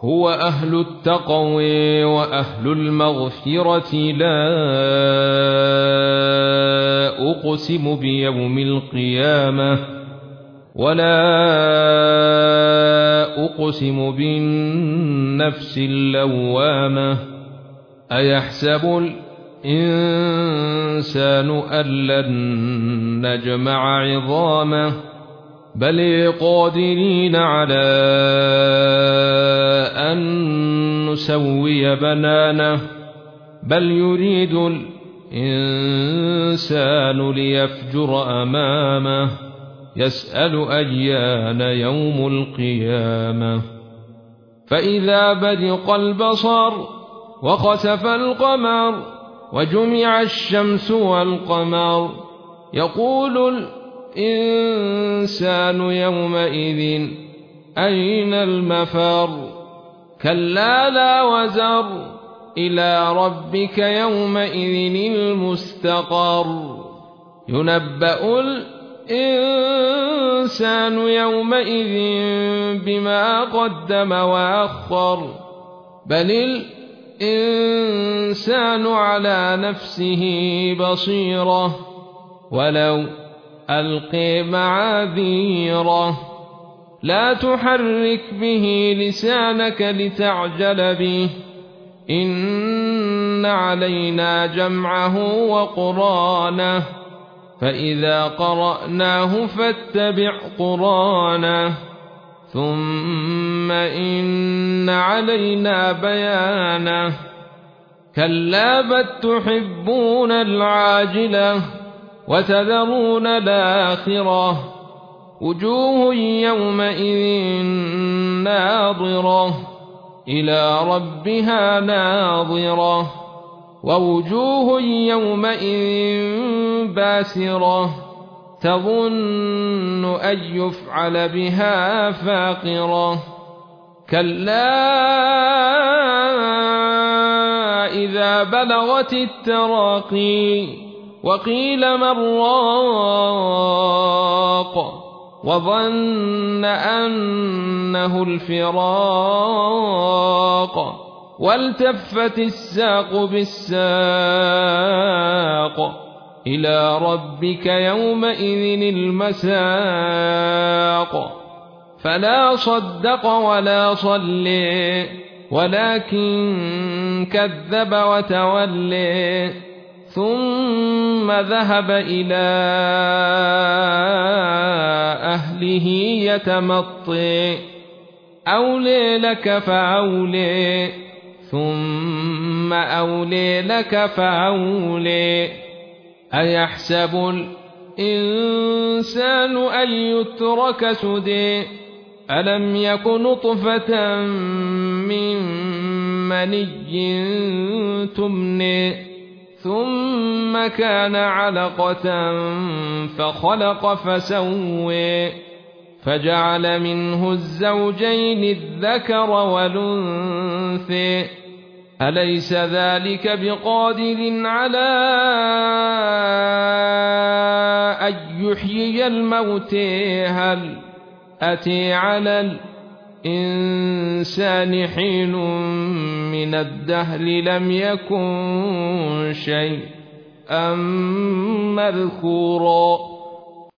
هو أهل التقوى وأهل المغفرة. لا أقسم بيوم القيامة ولا أقسم بالنفس اللوامة. أيحسب الإنسان أن لن نجمع عظامه بل قادرين على أن نسوي بنانه بل يريد الإنسان ليفجر أمامه يسأل أيان يوم القيامة. فإذا برق البصر وخسف القمر وجمع الشمس والقمر يقول الإنسان يومئذ أين المفر. كلا لا وزر إلى ربك يومئذ المستقر. ينبأ الإنسان يومئذ بما قدم وأخر بل الإنسان على نفسه بصيرة ولو ألقي معاذيره. لا تحرك به لسانك لتعجل به إن علينا جمعه وقرانه فإذا قرأناه فاتبع قرانه ثم إن علينا بيانه. كلا بل تحبون العاجلة وتذرون الآخرة وجوه يومئذ ناظرة إلى ربها ناظرة ووجوه يومئذ باسرة تظن أن يفعل بها فاقرة. كلا إذا بلغت التراقي وقيل من راق وظن أنه الفراق والتفت الساق بالساق إلى ربك يومئذ المساق. فلا صدق ولا صلي ولكن كذب وتولي ثم ذهب إلى أهله يتمطي. أولي لك فأولي ثم أولي لك فأولي. أيحسب الإنسان أن يترك سدى ألم يك نطفة من مني تمنى ثم كان علقة فخلق فسوى فجعل منه الزوجين الذكر والأنثى. أليس ذلك بقادر على أن يحيي الموتى هل أتى على الإنسان حين من الدهر لم يكن شيئا مذكورا.